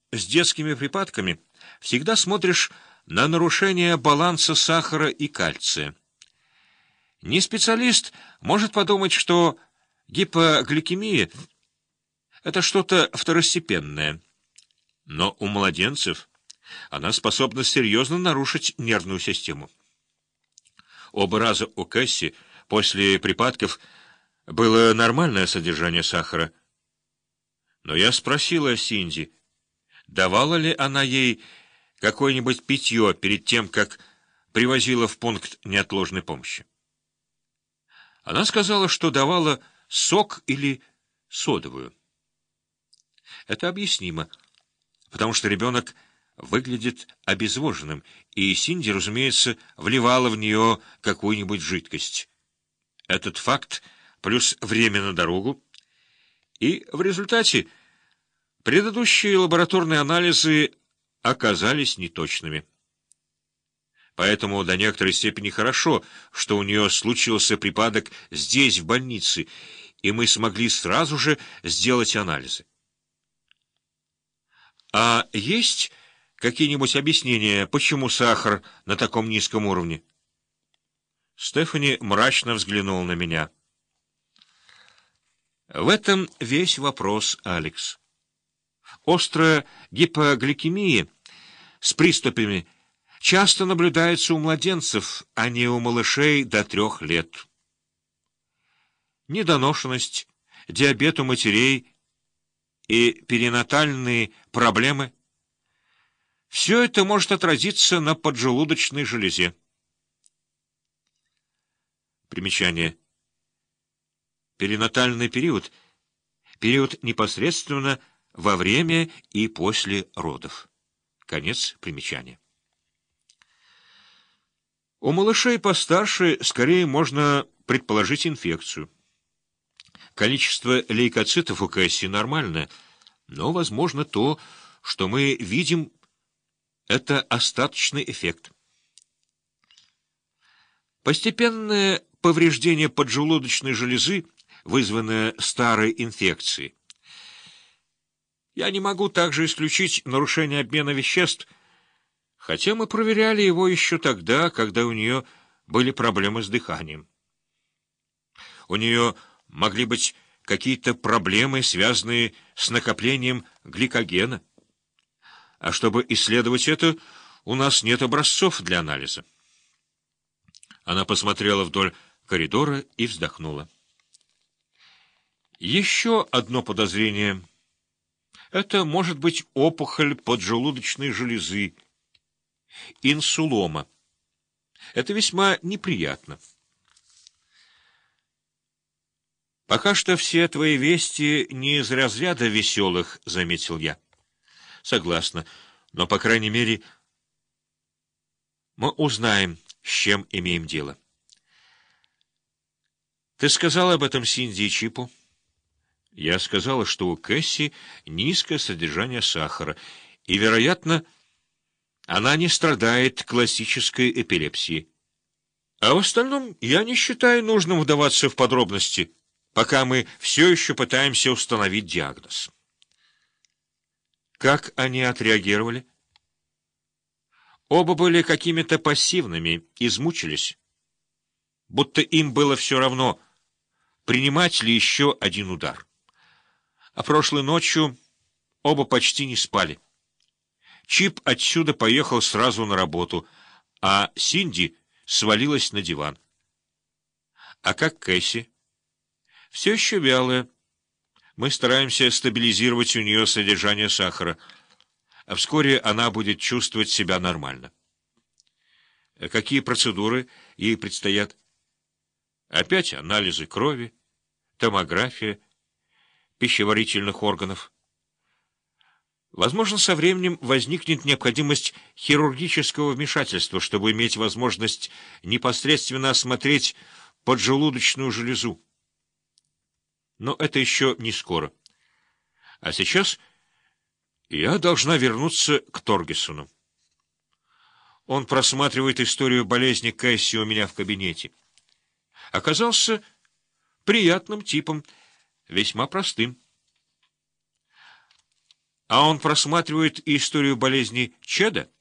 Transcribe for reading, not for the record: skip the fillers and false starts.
с детскими припадками всегда смотришь на нарушение баланса сахара и кальция. Не специалист может подумать, что гипогликемия — это что-то второстепенное. Но у младенцев она способна серьезно нарушить нервную систему. Оба раза у Кэсси после припадков было нормальное содержание сахара. Но я спросила Синди, давала ли она ей какое-нибудь питье перед тем, как привозила в пункт неотложной помощи. Она сказала, что давала сок или содовую. Это объяснимо, потому что ребенок выглядит обезвоженным, и Синди, разумеется, вливала в нее какую-нибудь жидкость. Этот факт плюс время на дорогу, и в результате предыдущие лабораторные анализы оказались неточными. Поэтому до некоторой степени хорошо, что у нее случился припадок здесь, в больнице, и мы смогли сразу же сделать анализы. А есть какие-нибудь объяснения, почему сахар на таком низком уровне? Стефани мрачно взглянула на меня. В этом весь вопрос, Алекс. Острая гипогликемия с приступами часто наблюдается у младенцев, а не у малышей до 3 лет. Недоношенность, диабет у матерей и перинатальные проблемы — все это может отразиться на поджелудочной железе. Примечание. Перинатальный период — период непосредственно во время и после родов. Конец примечания. У малышей постарше скорее можно предположить инфекцию. Количество лейкоцитов у Кэсси нормальное, но, возможно, то, что мы видим, это остаточный эффект. Постепенное повреждение поджелудочной железы, вызванное старой инфекцией. Я не могу также исключить нарушение обмена веществ, хотя мы проверяли его еще тогда, когда у нее были проблемы с дыханием. У нее могли быть какие-то проблемы, связанные с накоплением гликогена. А чтобы исследовать это, у нас нет образцов для анализа. Она посмотрела вдоль коридора и вздохнула. Еще одно подозрение. Это может быть опухоль поджелудочной железы, инсулома. Это весьма неприятно. «Пока что все твои вести не из разряда веселых», — заметил я. «Согласна, но, по крайней мере, мы узнаем, с чем имеем дело». «Ты сказал об этом Синди и Чипу?» «Я сказала, что у Кэсси низкое содержание сахара, и, вероятно, она не страдает классической эпилепсией. А в остальном я не считаю нужным вдаваться в подробности, пока мы все еще пытаемся установить диагноз». Как они отреагировали? Оба были какими-то пассивными, измучились, будто им было все равно, принимать ли еще один удар. А прошлой ночью оба почти не спали. Чип отсюда поехал сразу на работу, а Синди свалилась на диван. А как Кэсси? Все еще вялая. Мы стараемся стабилизировать у нее содержание сахара, а вскоре она будет чувствовать себя нормально. Какие процедуры ей предстоят? Опять анализы крови, томография, пищеварительных органов. Возможно, со временем возникнет необходимость хирургического вмешательства, чтобы иметь возможность непосредственно осмотреть поджелудочную железу. Но это еще не скоро. А сейчас я должна вернуться к Торгесону. Он просматривает историю болезни Кэсси у меня в кабинете. Оказался приятным типом, весьма простым. А он просматривает историю болезни Чеда?